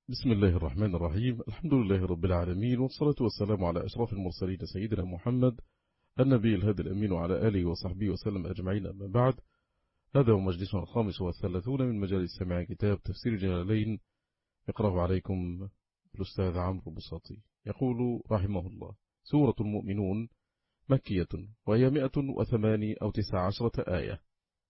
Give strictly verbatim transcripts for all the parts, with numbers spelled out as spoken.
بسم الله الرحمن الرحيم. الحمد لله رب العالمين، والصلاة والسلام على أشرف المرسلين سيدنا محمد النبي الهادي الأمين وعلى آله وصحبه وسلم أجمعين. أما بعد، هذا هو مجلسنا الخامس والثلاثون من مجالس سماع كتاب تفسير جلالين، يقرأه عليكم الأستاذ عمرو بساطي. يقول رحمه الله: سورة المؤمنون مكية، وهي مئة وثماني أو تسع عشرة آية.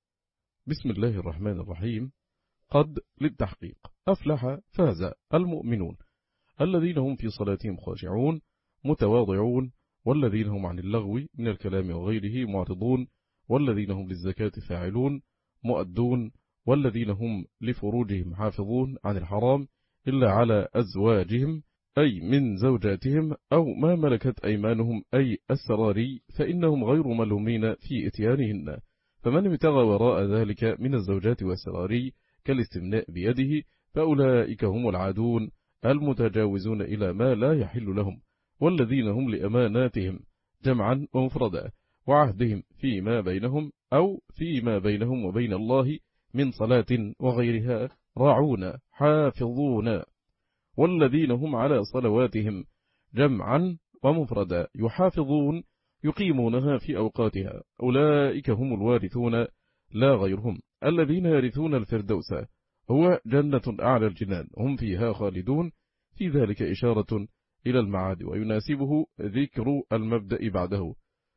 بسم الله الرحمن الرحيم. قد للتحقيق. أفلح فاز المؤمنون الذين هم في صلاتهم خاشعون متواضعون، والذين هم عن اللغو من الكلام وغيره معرضون، والذين هم للزكاة فاعلون مؤدون، والذين هم لفروجهم حافظون عن الحرام إلا على أزواجهم أي من زوجاتهم أو ما ملكت أيمانهم أي السراري، فإنهم غير ملومين في إتيانهن. فمن ابتغى وراء ذلك من الزوجات والسراري كالاستمناء بيده فأولئك هم العادون المتجاوزون إلى ما لا يحل لهم، والذين هم لأماناتهم جمعا ومفردا وعهدهم فيما بينهم أو فيما بينهم وبين الله من صلاة وغيرها راعون حافظون، والذين هم على صلواتهم جمعا ومفردا يحافظون يقيمونها في أوقاتها، أولئك هم الوارثون لا غيرهم الذين يرثون الفردوس، هو جنة أعلى الجنان هم فيها خالدون. في ذلك إشارة إلى المعاد، ويناسبه ذكر المبدأ بعده: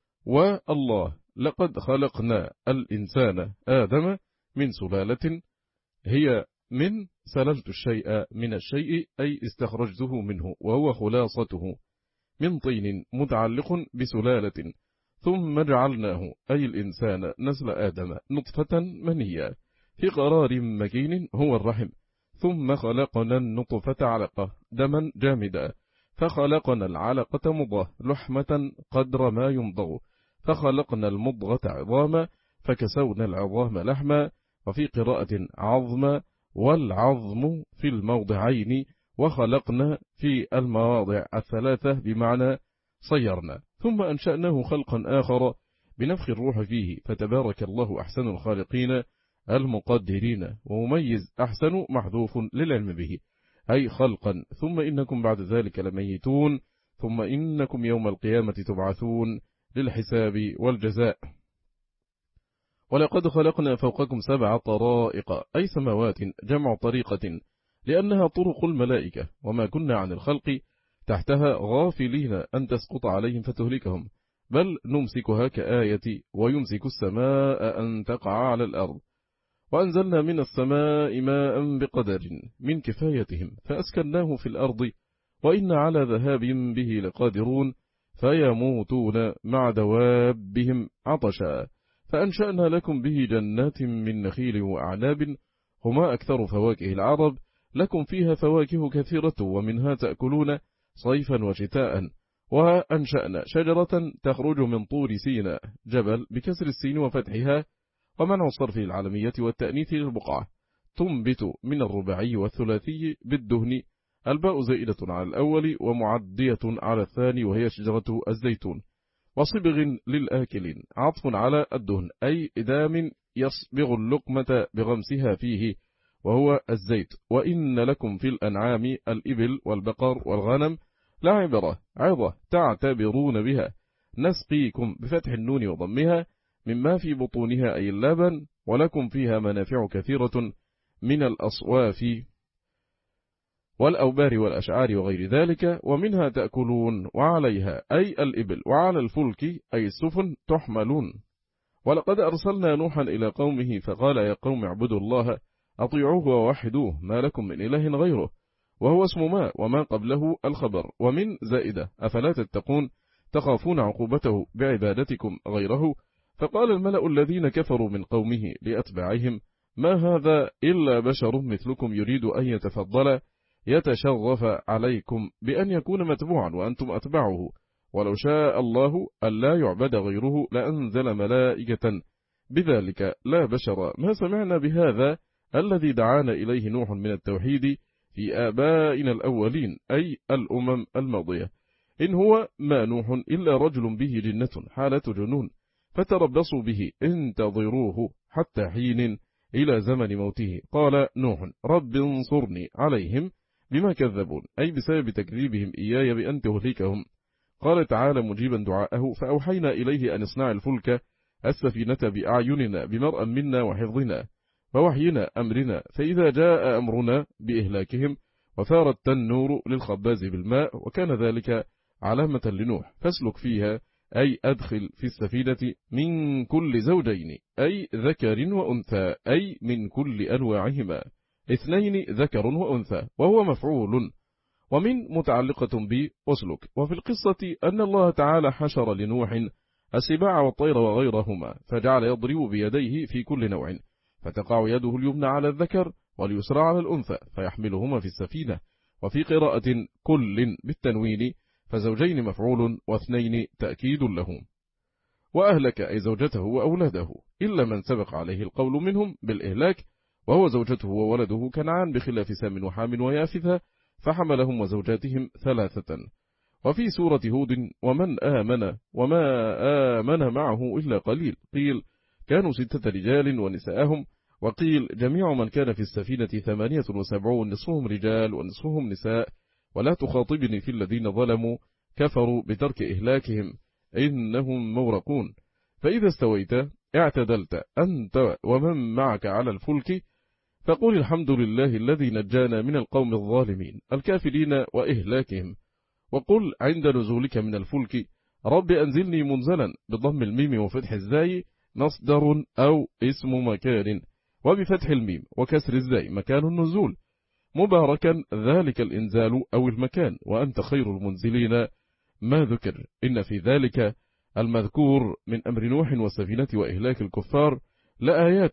والله لقد خلقنا الإنسان آدم من سلالة، هي من سللت الشيء من الشيء أي استخرجته منه، وهو خلاصته من طين متعلق بسلالة، ثم جعلناه أي الإنسان نسل آدم نطفة منية في قرار مكين هو الرحم، ثم خلقنا النطفة علقة دما جامدا، فخلقنا العلقة مضغة لحمة قدر ما يمضغ، فخلقنا المضغة عظاما فكسونا العظام لحما، وفي قراءة عظم والعظم في الموضعين، وخلقنا في المواضع الثلاثة بمعنى صيرنا، ثم أنشأناه خلقا آخر بنفخ الروح فيه، فتبارك الله أحسن الخالقين المقدرين. ومميز أحسن محذوف للعلم به أي خلقا، ثم إنكم بعد ذلك لميتون، ثم إنكم يوم القيامة تبعثون للحساب والجزاء. ولقد خلقنا فوقكم سبع طرائق أي سماوات جمع طريقة، لأنها طرق الملائكة، وما كنا عن الخلق تحتها غافلين أن تسقط عليهم فتهلكهم، بل نمسكها كآية ويمسك السماء أن تقع على الأرض. وأنزلنا من السماء ماء بقدر من كفايتهم فأسكناه في الأرض، وإن على ذهاب به لقادرون، فيموتون مع دوابهم عطشا، فأنشأنا لكم به جنات من نخيل وأعناب هما أكثر فواكه العرب، لكم فيها فواكه كثيرة ومنها تأكلون صيفا وشتاء. وأنشأنا شجرة تخرج من طور سيناء جبل بكسر السين وفتحها ومنع الصرف العالمية والتأنيث للبقعة، تنبت من الرباعي والثلاثي بالدهن، الباء زائدة على الأول ومعدية على الثاني، وهي شجرة الزيتون. وصبغ للآكلين عطف على الدهن أي إدام يصبغ اللقمة بغمسها فيه، وهو الزيت. وإن لكم في الأنعام الإبل والبقر والغنم لعبرة عظة تعتبرون بها، نسقيكم بفتح النون وضمها مما في بطونها أي اللبن، ولكم فيها منافع كثيرة من الأصواف والأوبار والأشعار وغير ذلك، ومنها تأكلون وعليها أي الإبل وعلى الفلك أي السفن تحملون. ولقد أرسلنا نوحا إلى قومه فقال: يا قوم اعبدوا الله أطيعوه ووحدوه ما لكم من إله غيره، وهو اسم ما وما قبله الخبر، ومن زائدة أفلا تتقون تخافون عقوبته بعبادتكم غيره. فقال الملأ الذين كفروا من قومه لأتباعهم: ما هذا إلا بشر مثلكم يريد أن يتفضل يتشرف عليكم بأن يكون متبوعا وأنتم أتبعه، ولو شاء الله ألا يعبد غيره لأنزل ملائكة بذلك لا بشر ما سمعنا بهذا الذي دعانا إليه نوح من التوحيد في آبائنا الأولين أي الأمم الماضية، إن هو ما نوح إلا رجل به جنة حالة جنون، فتربصوا به انتظروه حتى حين إلى زمن موته. قال نوح: رب انصرني عليهم بما كذبون، أي بسبب تكذيبهم إياي بأن تهلكهم. قال تعالى مجيبا دعاءه: فأوحينا إليه أن اصنع الفلك السفينة بأعيننا بمرأ منا وحفظنا ووحينا أمرنا، فإذا جاء أمرنا بإهلاكهم وثار التنور للخباز بالماء، وكان ذلك علامة لنوح، فاسلك فيها، أي أدخل في السفينة من كل زوجين، أي ذكر وأنثى، أي من كل أنواعهما، اثنين ذكر وأنثى، وهو مفعول، ومن متعلقة ب أسلك. وفي القصة أن الله تعالى حشر لنوح السباع والطير وغيرهما، فجعل يضرب بيديه في كل نوع، فتقع يده اليمنى على الذكر واليسرى على الأنثى، فيحملهما في السفينة. وفي قراءة كل بالتنوين، فزوجين مفعول واثنين تأكيد لهم. وأهلك أي زوجته وأولاده، إلا من سبق عليه القول منهم بالإهلاك، وهو زوجته وولده كنعان، بخلاف سام وحام ويافثة، فحملهم وزوجاتهم ثلاثة. وفي سورة هود: ومن آمن وما آمن معه إلا قليل، قيل كانوا ستة رجال ونساءهم، وقيل جميع من كان في السفينة ثمانية وسبعون، نصفهم رجال ونصفهم نساء. ولا تخاطبني في الذين ظلموا كفروا بترك إهلاكهم إنهم مغرقون. فإذا استويت اعتدلت أنت ومن معك على الفلك، فقل الحمد لله الذي نجانا من القوم الظالمين الكافرين وإهلاكهم. وقل عند نزولك من الفلك: رب أنزلني منزلا، بضم الميم وفتح الزاي مصدر أو اسم مكان، وبفتح الميم وكسر الزاي مكان النزول، مباركا ذلك الإنزال أو المكان، وأنت خير المنزلين. ما ذكر إن في ذلك المذكور من أمر نوح والسفينة وإهلاك الكفار لآيات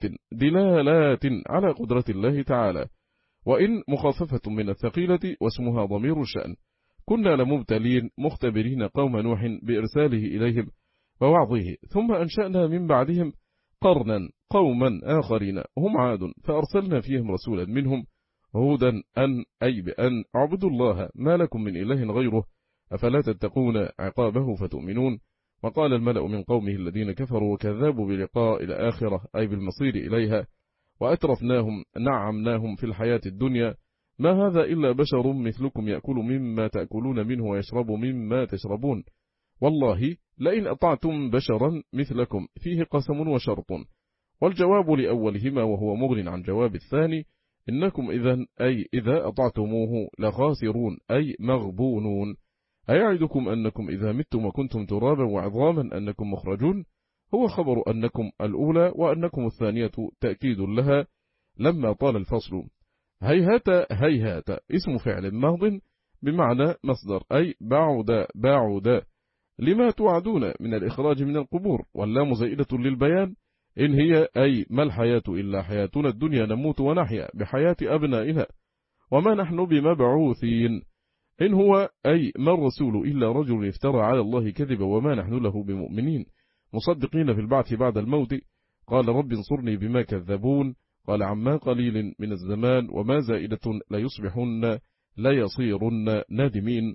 دلالات على قدرة الله تعالى، وإن مخففة من الثقيلة واسمها ضمير الشأن. كنا لمبتلين مختبرين قوم نوح بإرساله إليهم ووعظه، ثم أنشأنا من بعدهم قرنا قوما آخرين هم عاد، فأرسلنا فيهم رسولا منهم هودا أن أي بأن اعبدوا الله ما لكم من إله غيره أفلا تتقون عقابه فتؤمنون. وقال الملأ من قومه الذين كفروا وكذبوا بلقاء الآخرة أي بالمصير إليها: وأترفناهم نعمناهم في الحياة الدنيا ما هذا إلا بشر مثلكم يأكل مما تأكلون منه ويشرب مما تشربون، والله لئن أطعتم بشرا مثلكم فيه قسم وشرط. والجواب لأولهما وهو مغن عن جواب الثاني: إنكم إذن أي إذا أطعتموه لخاسرون أي مغبونون. أيعدكم أنكم إذا متم وكنتم ترابا وعظاما أنكم مخرجون، هو خبر أنكم الأولى وأنكم الثانية تأكيد لها لما طال الفصل. هيهات هيهات اسم فعل ماض بمعنى مصدر أي بعد بعد لما توعدون من الإخراج من القبور، واللام زائدة للبيان إن هي أي ما الحياة إلا حياتنا الدنيا نموت ونحيا بحياة أبنائنا وما نحن بمبعوثين، إن هو أي ما الرسول إلا رجل افترى على الله كذبا وما نحن له بمؤمنين مصدقين في البعث بعد الموت. قال رب انصرني بما كذبون. قال عما قليل من الزمان وما زائدة لا يصبحن لا يصيرن نادمين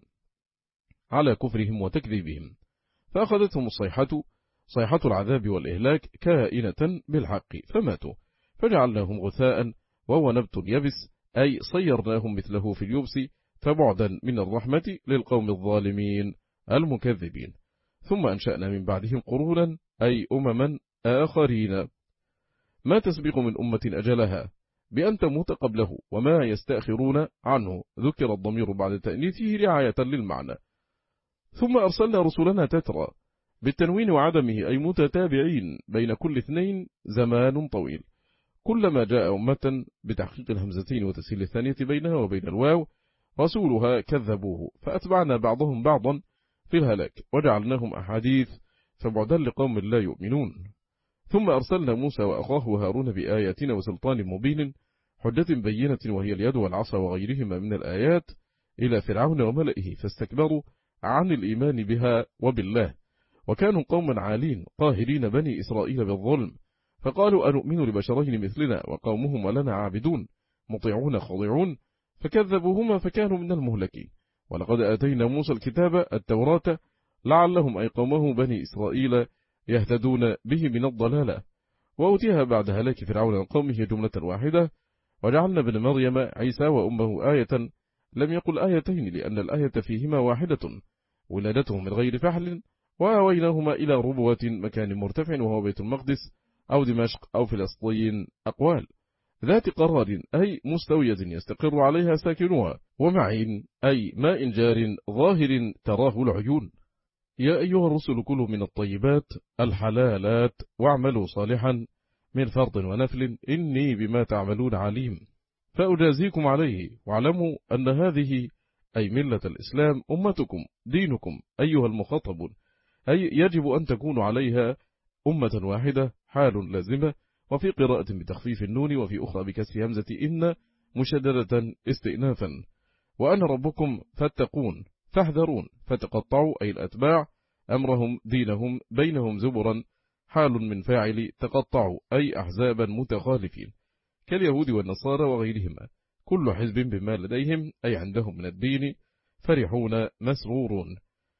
على كفرهم وتكذيبهم، فأخذتهم الصيحة صيحة العذاب والإهلاك كائنة بالحق فماتوا، فجعلناهم غثاء وهو نبت يبس أي صيرناهم مثله في اليبس، فبعدا من الرحمة للقوم الظالمين المكذبين. ثم أنشأنا من بعدهم قرونا أي أمما آخرين ما تسبق من أمة أجلها بأن تموت قبله وما يستأخرون عنه، ذكر الضمير بعد تأنيثه رعاية للمعنى. ثم أرسلنا رسلنا تترى بالتنوين وعدمه أي متتابعين بين كل اثنين زمان طويل، كلما جاء أمة بتحقيق الهمزتين وتسهيل الثانية بينها وبين الواو رسولها كذبوه، فأتبعنا بعضهم بعضا في الهلاك وجعلناهم أحاديث فبعدا لقوم لا يؤمنون. ثم أرسلنا موسى وأخاه هارون بآياتنا وسلطان مبين حجة بينة وهي اليد والعصا وغيرهما من الآيات إلى فرعون وملئه، فاستكبروا عن الإيمان بها وبالله، وكانوا قوما عالين قاهرين بني إسرائيل بالظلم، فقالوا أنؤمن لبشرين مثلنا وقومهم ولنا عابدون مطيعون خاضعون، فكذبوهما فكانوا من المهلكين. ولقد آتينا موسى الكتاب التوراة لعلهم أي قومه بني إسرائيل يهتدون به من الضلالة، وأوتيها بعد هلاك فرعون قومه جملة واحدة. وجعلنا ابن مريم عيسى وأمه آية لم يقل آيتين لأن الآية فيهما واحدة، ولادتهم من غير فحل، وآويناهما إلى ربوة مكان مرتفع وهو بيت المقدس أو دمشق أو فلسطين أقوال، ذات قرار أي مستوية يستقر عليها ساكنها، ومعين أي ماء جار ظاهر تراه العيون. يا أيها الرسل كلوا من الطيبات الحلالات واعملوا صالحا من فرض ونفل إني بما تعملون عليم فأجازيكم عليه، واعلموا أن هذه أي ملة الإسلام أمتكم دينكم أيها المخاطبون، أي يجب أن تكونوا عليها أمة واحدة حال لازمة، وفي قراءة بتخفيف النون وفي أخرى بكسر همزة إن مشددة استئنافا، وأنا ربكم فاتقون فاحذرون فتقطعوا أي الأتباع أمرهم دينهم بينهم زبرا حال من فاعل تقطعوا أي أحزابا متخالفين كاليهود والنصارى وغيرهما، كل حزب بما لديهم أي عندهم من الدين فرحون مسرورون.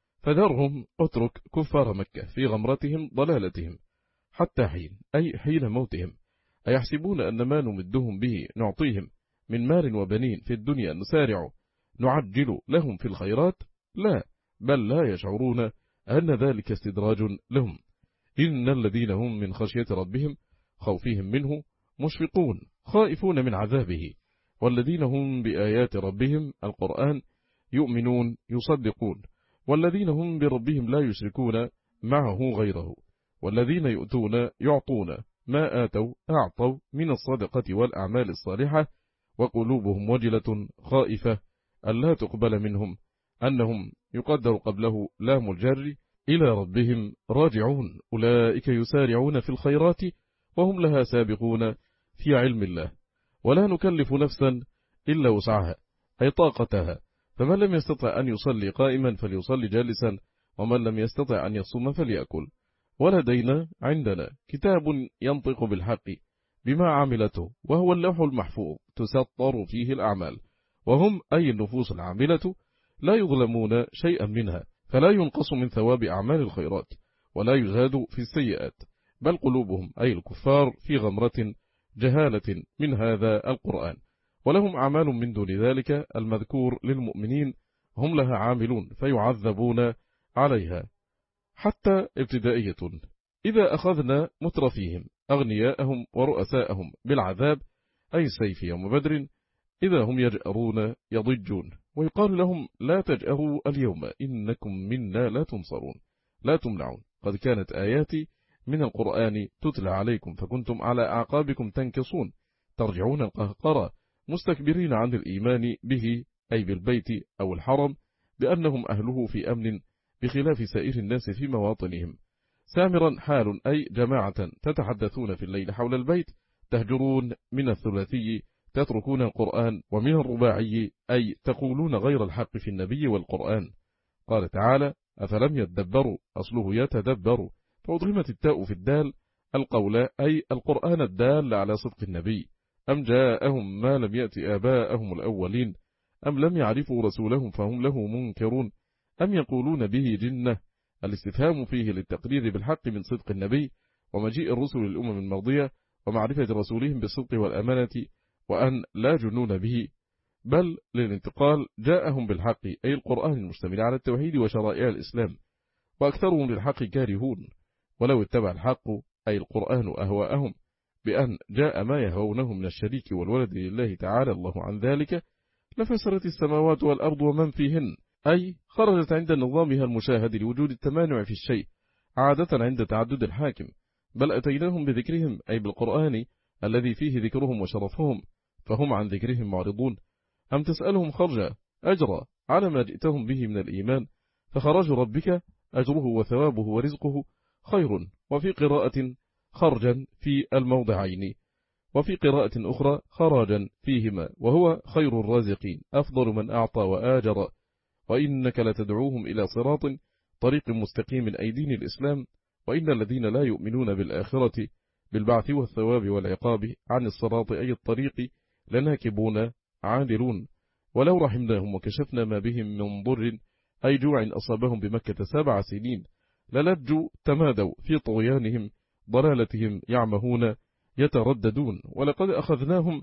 فذرهم اترك كفار مكة في غمرتهم ضلالتهم حتى حين أي حين موتهم، أيحسبون أن ما نمدهم به نعطيهم من مال وبنين في الدنيا نسارع نعجل لهم في الخيرات؟ لا، بل لا يشعرون أن ذلك استدراج لهم. إن الذين هم من خشية ربهم خوفهم منه مشفقون خائفون من عذابه، والذين هم بآيات ربهم القرآن يؤمنون يصدقون، والذين هم بربهم لا يشركون معه غيره، والذين يؤتون يعطون ما آتوا أعطوا من الصدقة والأعمال الصالحة وقلوبهم وجلة خائفة ألا تقبل منهم أنهم يقدر قبله لام الجر إلى ربهم راجعون، أولئك يسارعون في الخيرات وهم لها سابقون في علم الله، ولا نكلف نفسا إلا وسعها أي طاقتها، فمن لم يستطع أن يصلي قائما فليصلي جالسا، ومن لم يستطع أن يصوم فليأكل. ولدينا عندنا كتاب ينطق بالحق بما عملته وهو اللوح المحفوظ تسطر فيه الأعمال، وهم أي النفوس العاملة لا يظلمون شيئا منها، فلا ينقص من ثواب أعمال الخيرات ولا يزاد في السيئات، بل قلوبهم أي الكفار في غمرة جهالة من هذا القرآن، ولهم أعمال من دون ذلك المذكور للمؤمنين هم لها عاملون فيعذبون عليها. حتى ابتدائية إذا أخذنا مترفيهم أغنياءهم ورؤساءهم بالعذاب أي السيف يوم بدر إذا هم يجأرون يضجون، ويقال لهم لا تجأروا اليوم إنكم منا لا تنصرون لا تمنعون، قد كانت آياتي من القرآن تتلى عليكم فكنتم على أعقابكم تنكصون ترجعون القهقرة مستكبرين عن الإيمان به أي بالبيت أو الحرم بأنهم أهله في أمن بخلاف سائر الناس في مواطنهم، سامرا حال أي جماعة تتحدثون في الليل حول البيت تهجرون من الثلاثي تتركون القرآن، ومن الرباعي أي تقولون غير الحق في النبي والقرآن. قال تعالى أفلم يتدبروا أصله يتدبروا فأضغمت التاء في الدال القول أي القرآن الدال على صدق النبي، أم جاءهم ما لم يأتي آباءهم الأولين أم لم يعرفوا رسولهم فهم له منكرون أم يقولون به جنة، الاستفهام فيه للتقرير بالحق من صدق النبي ومجيء الرسل للأمم الماضية ومعرفة رسولهم بالصدق والأمانة وأن لا جنون به، بل للانتقال جاءهم بالحق أي القرآن المشتمل على التوحيد وشرائع الإسلام، وأكثرهم للحق كارهون، ولو اتبع الحق أي القرآن أهواءهم بأن جاء ما يهونه من الشريك والولد لله تعالى الله عن ذلك لفسرت السماوات والأرض ومن فيهن، أي خرجت عند نظامها المشاهد لوجود التمانع في الشيء عادة عند تعدد الحاكم، بل أتيناهم بذكرهم أي بالقرآن الذي فيه ذكرهم وشرفهم فهم عن ذكرهم معرضون، أم تسألهم خرجا أجرا على ما جئتهم به من الإيمان، فخرج ربك أجره وثوابه ورزقه خير، وفي قراءة خرجا في الموضعين، وفي قراءة أخرى خراجا فيهما، وهو خير الرازقين أفضل من أعطى وآجر، وإنك لتدعوهم إلى صراط طريق مستقيم أي دين الإسلام، وإن الذين لا يؤمنون بالآخرة بالبعث والثواب والعقاب عن الصراط أي الطريق لناكبون عادلون، ولو رحمناهم وكشفنا ما بهم من ضر أي جوع أصابهم بمكة سبع سنين للجوا تمادوا في طغيانهم ضلالتهم يعمهون يترددون، ولقد أخذناهم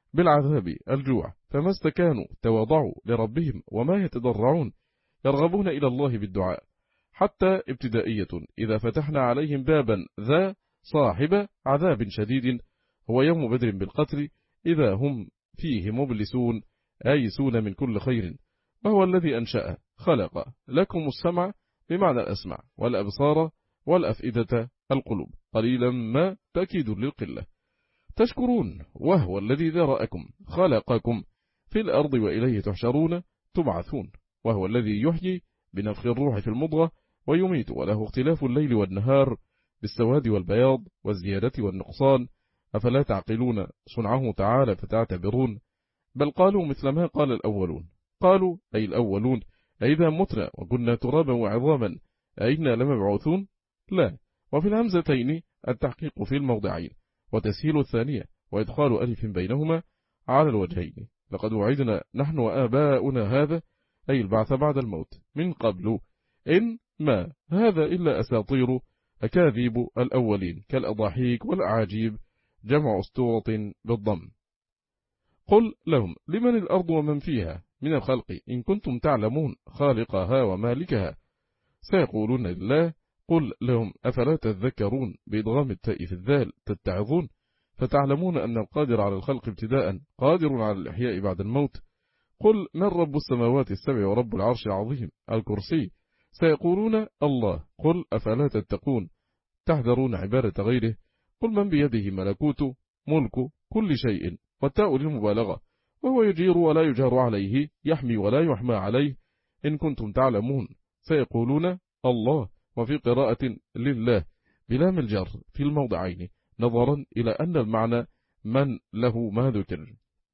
بالعذاب الجوع، فما استكانوا تواضعوا لربهم وما يتضرعون يرغبون إلى الله بالدعاء. حتى ابتدائية إذا فتحنا عليهم بابا ذا صاحب عذاب شديد هو يوم بدر بالقتل إذا هم فيه مبلسون آيسون من كل خير، وهو الذي أنشأ خلق لكم السمع بمعنى الأسمع والأبصار والأفئدة القلوب قليلا ما تأكيد للقلة تشكرون، وهو الذي ذرأكم خلقكم في الأرض وإليه تحشرون تبعثون، وهو الذي يحيي بنفخ الروح في المضغة ويميت، وله اختلاف الليل والنهار بالسواد والبياض والزيادة والنقصان، أفلا تعقلون صنعه تعالى فتعتبرون؟ بل قالوا مثل ما قال الأولون، قالوا أي الأولون أئذا متنا وكنا ترابا وعظاما أئنا لمبعوثون؟ لا. وفي الهمزتين التحقيق في الموضعين وتسهيل الثانية وإدخال ألف بينهما على الوجهين. لقد وعدنا نحن وآباؤنا هذا أي البعث بعد الموت من قبل إن ما هذا إلا أساطير أكاذيب الأولين كالأضاحيك والأعاجيب جمع أسطورة بالضم. قل لهم لمن الأرض ومن فيها من الخلق إن كنتم تعلمون خالقها ومالكها سيقولون لله. قل لهم أفلا تذكرون بإدغام التاء في الذال تتعظون فتعلمون أن القادر على الخلق ابتداء قادر على الإحياء بعد الموت. قل من رب السماوات السبع ورب العرش العظيم الكرسي سيقولون الله. قل أفلا تتقون تحذرون عبادة غيره. قل من بيده ملكوت ملك كل شيء والتاء للمبالغة وهو يجير ولا يجار عليه يحمي ولا يحمى عليه إن كنتم تعلمون سيقولون الله. وفي قراءة لله بلام الجر في الموضعين نظرا إلى أن المعنى من له ما ذكر.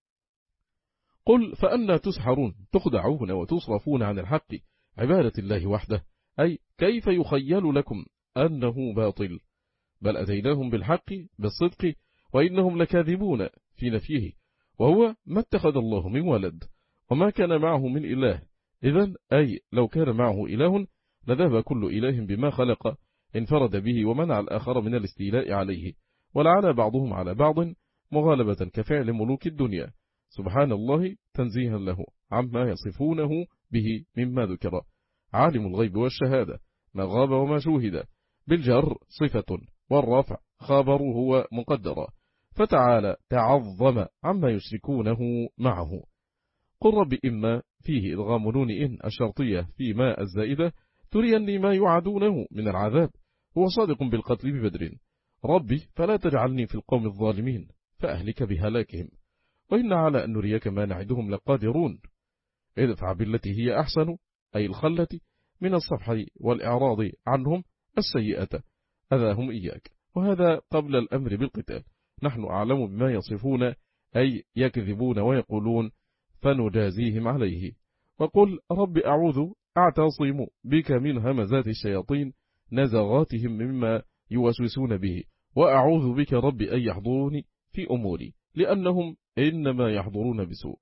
قل فأنا تسحرون تخدعون وتصرفون عن الحق عبادة الله وحده أي كيف يخيل لكم أنه باطل بل أتيناهم بالحق بالصدق وإنهم لكاذبون في نفيه وهو ما اتخذ الله من ولد وما كان معه من إله. إذن أي لو كان معه إله لذهب كل إله بما خلق انفرد به ومنع الآخر من الاستيلاء عليه ولعلى بعضهم على بعض مغالبة كفعل ملوك الدنيا سبحان الله تنزيها له عما يصفونه به مما ذكر عالم الغيب والشهادة ما غاب وما شوهد بالجر صفة والرفع خبره ومقدرة فتعالى تعظم عما يشركونه معه. قل رب إما فيه إدغام نون إن الشرطية في ما الزائدة تريني ما يعدونه من العذاب هو صادق بالقتل ببدر ربي فلا تجعلني في القوم الظالمين فأهلك بهلاكهم وإن على أن نريك ما نعدهم لقادرون. ادفع بالتي هي أحسن أي الخلة من الصفح والإعراض عنهم السيئة أذاهم إياك وهذا قبل الأمر بالقتال نحن أعلم بما يصفون أي يكذبون ويقولون فنجازيهم عليه. وقل رب أعوذ أعتصم بك من همزات الشياطين نزغاتهم مما يوسوسون به وأعوذ بك رب أن يحضروني في أموري لأنهم إنما يحضرون بسوء.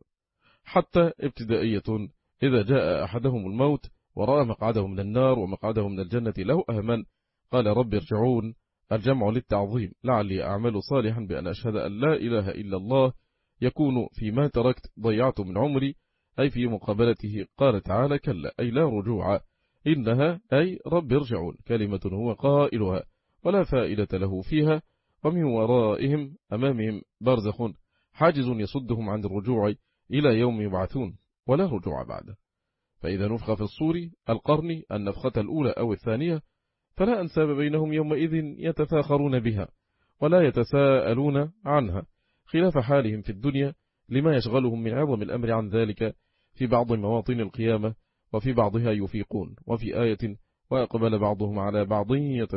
حتى ابتدائية إذا جاء أحدهم الموت ورأى مقعده من النار ومقعده من الجنة له أهمن قال رب ارجعون الجمع للتعظيم لعلي أعمل صالحا بأن أشهد أن لا إله إلا الله يكون فيما تركت ضيعت من عمري أي في مقابلته قال تعالى كلا أي لا رجوع إنها أي رب ارجعون كلمة هو قائلها ولا فائدة له فيها ومن ورائهم أمامهم برزخ حاجز يصدهم عن الرجوع إلى يوم يبعثون ولا رجوع بعده. فإذا نفخ في الصور القرن النفخة الأولى أو الثانية فلا أنساب بينهم يومئذ يتفاخرون بها ولا يتساءلون عنها خلاف حالهم في الدنيا لما يشغلهم من عظم الأمر عن ذلك في بعض مواطن القيامة وفي بعضها يفيقون وفي آية وأقبل بعضهم على بعض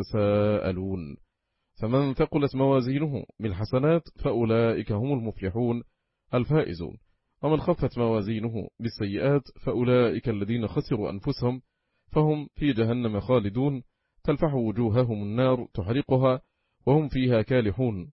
يتساءلون. فمن ثقلت موازينه بالحسنات فأولئك هم المفلحون الفائزون ومن خفت موازينه بالسيئات فأولئك الذين خسروا أنفسهم فهم في جهنم خالدون تلفح وجوههم النار تحرقها وهم فيها كالحون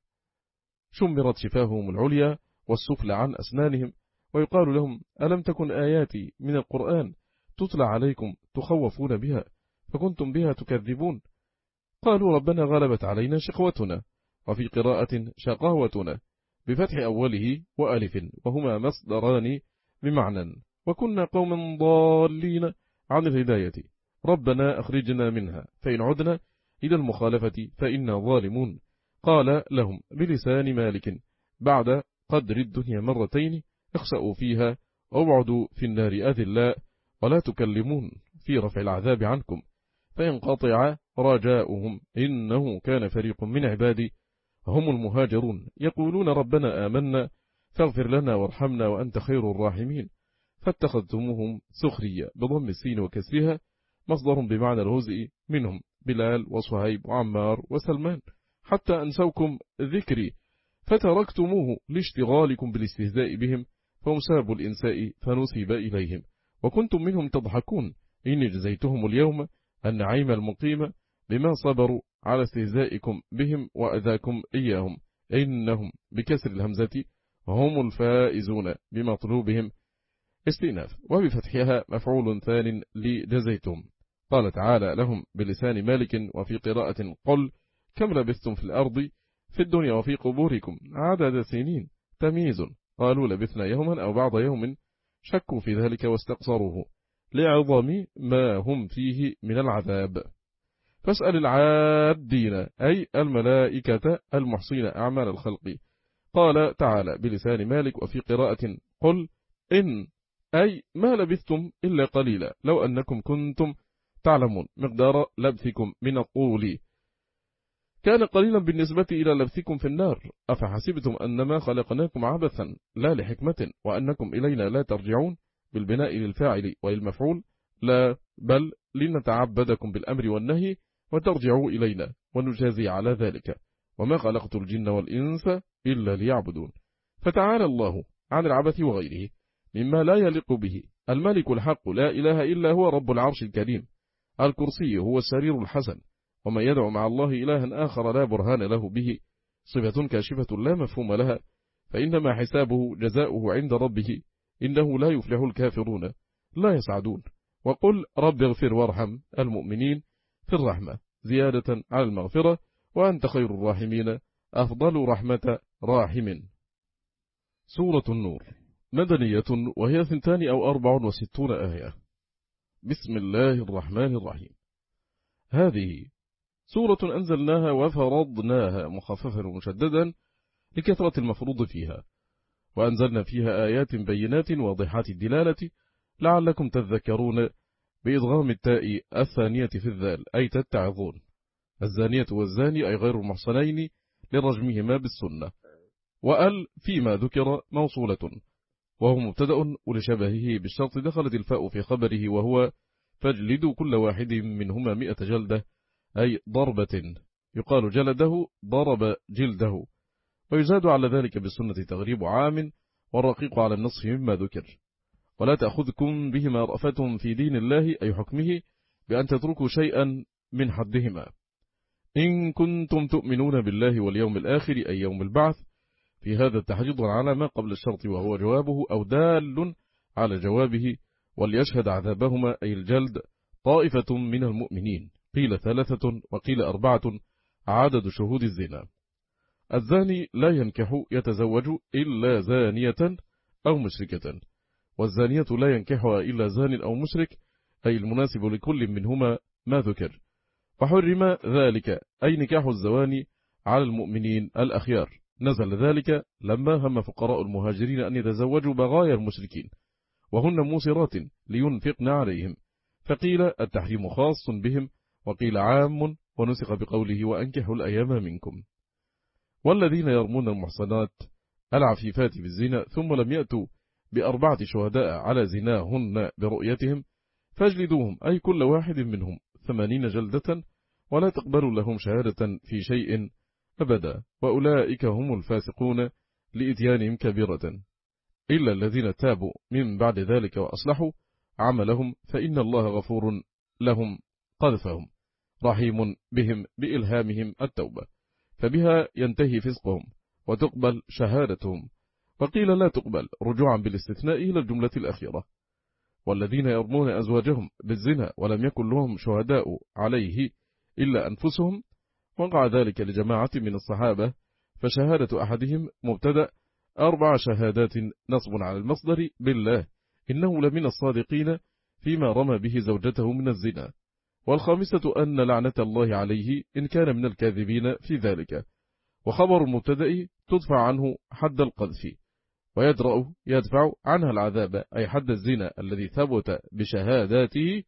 شمرت شفاههم العليا والسفلى عن أسنانهم ويقال لهم ألم تكن آياتي من القرآن تتلى عليكم تخوفون بها فكنتم بها تكذبون قالوا ربنا غلبت علينا شقوتنا وفي قراءة شقاوتنا بفتح أوله وألف وهما مصدران بمعنى وكنا قوما ضالين عن الهداية ربنا أخرجنا منها فإن عدنا إلى المخالفة فإنا ظالمون. قال لهم بلسان مالك بعد قدر الدنيا مرتين اخسأوا فيها وابعدوا في النار أذلاء ولا تكلمون في رفع العذاب عنكم فينقطع رجاؤهم إنه كان فريق من عبادي هم المهاجرون يقولون ربنا آمنا فاغفر لنا وارحمنا وأنت خير الراحمين فاتخذتموهم سخرية بضم السين وكسرها مصدر بمعنى الهزء منهم بلال وصهيب وعمار وسلمان حتى أنسوكم ذكري فتركتموه لاشتغالكم بالاستهزاء بهم فهم ساب الإنساء فنسب إليهم وكنتم منهم تضحكون إني جزيتهم اليوم النعيم المقيم بما صبروا على استهزائكم بهم وأذاكم إياهم إنهم بكسر الهمزة هم الفائزون بمطلوبهم استئناف وبفتحها مفعول ثان لجزيتم. قال تعالى لهم بلسان مالك وفي قراءة قل كم لبثتم في الأرض في الدنيا وفي قبوركم عدد سنين تمييز قالوا لبثنا يوما أو بعض يوم شكوا في ذلك واستقصروه لعظم ما هم فيه من العذاب. فاسأل العادين أي الملائكة المحصين أعمال الخلق. قال تعالى بلسان مالك وفي قراءة قل إن أي ما لبثتم إلا قليلا لو أنكم كنتم تعلمون مقدار لبثكم من الطول كان قليلا بالنسبة إلى لبثكم في النار أفحسبتم أنما خلقناكم عبثا لا لحكمة وأنكم إلينا لا ترجعون بالبناء للفاعل والمفعول لا بل لنتعبدكم بالأمر والنهي وترجعوا إلينا ونجازي على ذلك وما خلقت الجن والإنس إلا ليعبدون. فتعالى الله عن العبث وغيره مما لا يليق به الملك الحق لا إله إلا هو رب العرش الكريم الكرسي هو السرير الحسن وما يدعو مع الله إلها آخر لا برهان له به صفة كاشفة لا مفهوم لها فإنما حسابه جزاؤه عند ربه إنه لا يفلح الكافرون لا يسعدون. وقل رب اغفر وارحم المؤمنين في الرحمة زيادة على المغفرة وأنت خير الراحمين أفضل رحمة راحم. سورة النور مدنية وهي ثنتان أو أربع وستون آية. بسم الله الرحمن الرحيم. هذه سورة أنزلناها وفرضناها مخففا ومشددا لكثرة المفروض فيها وأنزلنا فيها آيات بينات واضحات الدلالة لعلكم تذكرون بإضغام التاء الثانية في الذال أي تتعظون. الزانية والزاني أي غير المحصنين لرجمهما بالسنة وأل فيما ذكر موصولة وهو مبتدأ ولشبهه بالشرط دخلت الفاء في خبره وهو فاجلدوا كل واحد منهما مئة جلدة أي ضربة يقال جلده ضرب جلده ويزاد على ذلك بالسنة تغريب عام والرقيق على النصف مما ذكر. ولا تأخذكم بهما رأفة في دين الله أي حكمه بأن تتركوا شيئا من حدهما إن كنتم تؤمنون بالله واليوم الآخر أي يوم البعث في هذا التحريض على ما قبل الشرط وهو جوابه أو دال على جوابه وليشهد عذابهما أي الجلد طائفة من المؤمنين قيل ثلاثة وقيل أربعة عدد شهود الزنا. الزاني لا ينكح يتزوج إلا زانية أو مشركة والزانية لا ينكحها إلا زان أو مشرك أي المناسب لكل منهما ما ذكر. وحرم ذلك أي نكاح الزواني على المؤمنين الأخيار نزل ذلك لما هم فقراء المهاجرين أن يتزوجوا بغايا المشركين وهن موسرات لينفقن عليهم فقيل التحريم خاص بهم وقيل عام ونسق بقوله وأنكحوا الأيام منكم. والذين يرمون المحصنات العفيفات بالزنا ثم لم يأتوا بأربعة شهداء على زناهن برؤيتهم فاجلدوهم أي كل واحد منهم ثمانين جلدة ولا تقبلوا لهم شهادة في شيء أبدا وأولئك هم الفاسقون لإتيانهم كبيرة إلا الذين تابوا من بعد ذلك وأصلحوا عملهم فإن الله غفور لهم قذفهم رحيم بهم بإلهامهم التوبة فبها ينتهي فسقهم وتقبل شهادتهم وقيل لا تقبل رجوعا بالاستثناء إلى الجملة الأخيرة. والذين يرمون أزواجهم بالزنا ولم يكن لهم شهداء عليه إلا أنفسهم وقع ذلك لجماعة من الصحابة فشهادة أحدهم مبتدأ أربع شهادات نصب على المصدر بالله إنه لمن الصادقين فيما رمى به زوجته من الزنا. والخامسة أن لعنة الله عليه إن كان من الكاذبين في ذلك. وخبر المبتدأ تدفع عنه حد القذف، ويدرأ يدفع عنها العذاب أي حد الزنا الذي ثبت بشهاداته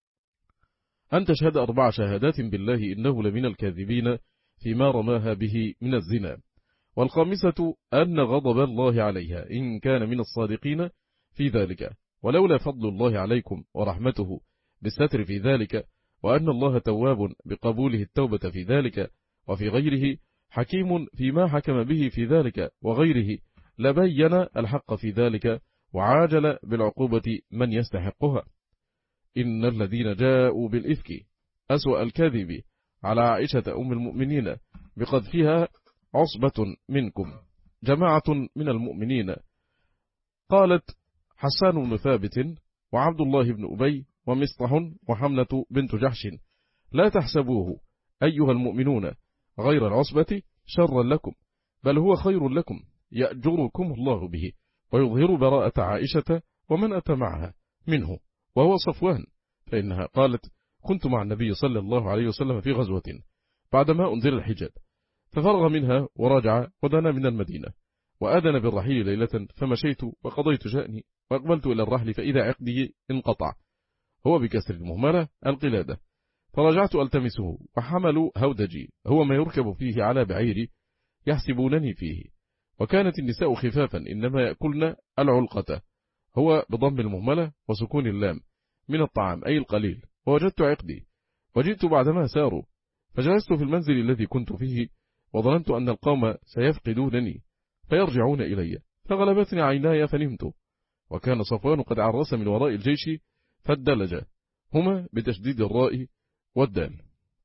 أن تشهد أربع شهادات بالله إنه لمن الكاذبين فيما رماها به من الزنا. والخامسة أن غضب الله عليها إن كان من الصادقين في ذلك، ولولا فضل الله عليكم ورحمته بالستر في ذلك، وأن الله تواب بقبوله التوبة في ذلك وفي غيره، حكيم فيما حكم به في ذلك وغيره، لبين الحق في ذلك وعاجل بالعقوبة من يستحقها. إن الذين جاءوا بالإفك أسوأ الكذب على عائشة أم المؤمنين بقذفها عصبة منكم جماعة من المؤمنين. قالت حسان بن ثابت وعبد الله بن أبي ومصطح وحملة بنت جحش لا تحسبوه أيها المؤمنون غير العصبة شرا لكم، بل هو خير لكم يأجركم الله به ويظهر براءة عائشة ومن أتى معها منه وهو صفوان، فإنها قالت كنت مع النبي صلى الله عليه وسلم في غزوة بعدما أنزل الحجاب، ففرغ منها ورجع ودنا من المدينة، وآذن بالرحيل ليلة، فمشيت وقضيت شأني وأقبلت إلى الرحل فإذا عقدي انقطع، هو بكسر المهملة القلادة، فرجعت ألتمسه، وحملوا هودجي هو ما يركب فيه على بعيري يحسبونني فيه، وكانت النساء خفافا إنما يأكلن العلقة هو بضم المهملة وسكون اللام من الطعام أي القليل، ووجدت عقدي وجئت بعدما ساروا، فجلست في المنزل الذي كنت فيه وظننت أن القوم سيفقدونني فيرجعون إلي، فغلبتني عيناي فنمت، وكان صفوان قد عرس من وراء الجيش فالدلج هما بتشديد الراء والدال،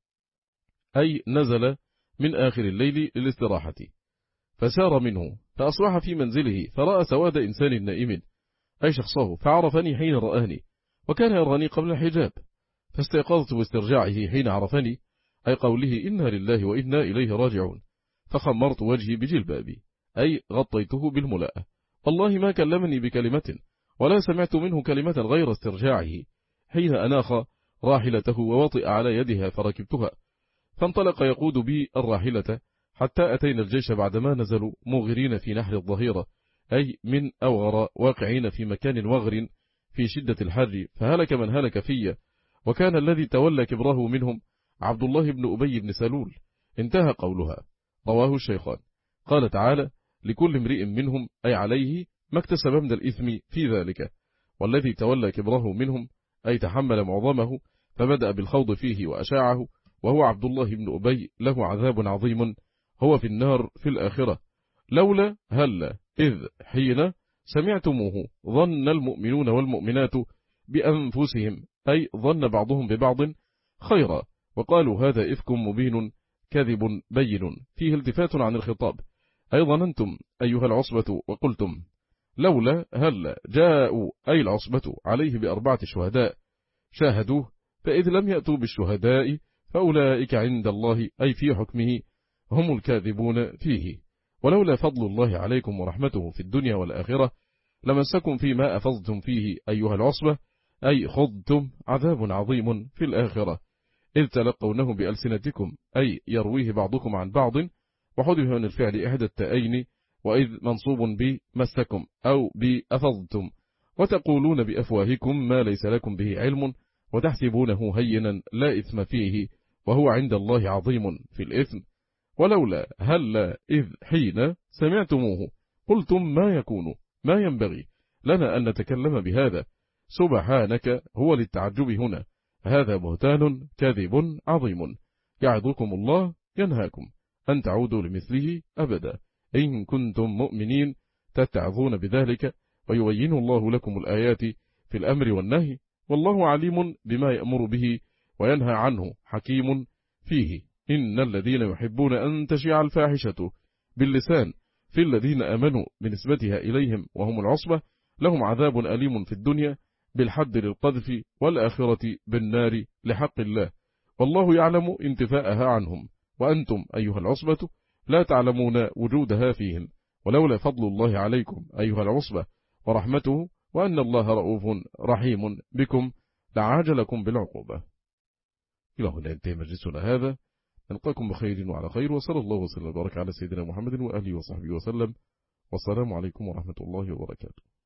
أي نزل من آخر الليل للاستراحة، فسار منه فأصبح في منزله فرأى سواد إنسان نائم أي شخصه، فعرفني حين رآني، وكان يراني قبل الحجاب، فاستيقظت باسترجاعه حين عرفني أي قوله إنا لله وإنا إليه راجعون، فخمرت وجهي بجلبابي أي غطيته بالملاءة، والله ما كلمني بكلمة ولا سمعت منه كلمة غير استرجاعه، حين أناخ راحلته ووطئ على يدها فركبتها، فانطلق يقود بي الراحلة حتى أتينا الجيش بعدما نزلوا مغرين في نحر الظهيرة أي من أوغر واقعين في مكان وغر في شدة الحر، فهلك من هلك في، وكان الذي تولى كبره منهم عبد الله بن أبي بن سلول. انتهى قولها. رواه الشيخان. قال تعالى لكل امرئ منهم أي عليه ما اكتسب من الإثم في ذلك، والذي تولى كبره منهم أي تحمل معظمه فبدأ بالخوض فيه وأشاعه، وهو عبد الله بن أبي له عذاب عظيم هو في النار في الآخرة. لولا هل إذ حين سمعتموه ظن المؤمنون والمؤمنات بأنفسهم أي ظن بعضهم ببعض خيرا، وقالوا هذا إفك مبين كذب بين فيه التفات عن الخطاب، أي ظننتم أيها العصبة وقلتم. لولا هل جاءوا أي العصبة عليه بأربعة شهداء شاهدوه، فإذ لم يأتوا بالشهداء فأولئك عند الله أي في حكمه هم الكاذبون فيه. ولولا فضل الله عليكم ورحمته في الدنيا والآخرة لمسكم فيما أفضتم فيه أيها العصبة أي خضتم عذاب عظيم في الآخرة، إذ تلقونه بألسنتكم أي يرويه بعضكم عن بعض، وحذف من الفعل إحدى التأين، وإذ منصوب بمسكم أو بأفضتم، وتقولون بأفواهكم ما ليس لكم به علم وتحسبونه هينا لا إثم فيه وهو عند الله عظيم في الإثم. ولولا هل إذ حين سمعتموه قلتم ما يكون ما ينبغي لنا أن نتكلم بهذا سبحانك، هو للتعجب هنا، هذا بهتان كاذب عظيم، يعظكم الله ينهاكم أن تعودوا لمثله أبدا إن كنتم مؤمنين تتعظون بذلك، ويبين الله لكم الآيات في الأمر والنهي، والله عليم بما يأمر به وينهى عنه حكيم فيه. إن الذين يحبون أن تشيع الفاحشة باللسان في الذين آمنوا بنسبتها إليهم وهم العصبة لهم عذاب أليم في الدنيا بالحد للقذف، والآخرة بالنار لحق الله، والله يعلم انتفاءها عنهم، وأنتم أيها العصبة لا تعلمون وجودها فيهن، ولولا فضل الله عليكم أيها العصبة ورحمته وأن الله رؤوف رحيم بكم لعاجلكم بالعقوبة. إلى هنا ينتهي مجلسنا هذا، نلقاكم بخير وعلى خير، وصلى الله وسلم وبارك على سيدنا محمد وآله وصحبه وسلم، والسلام عليكم ورحمة الله وبركاته.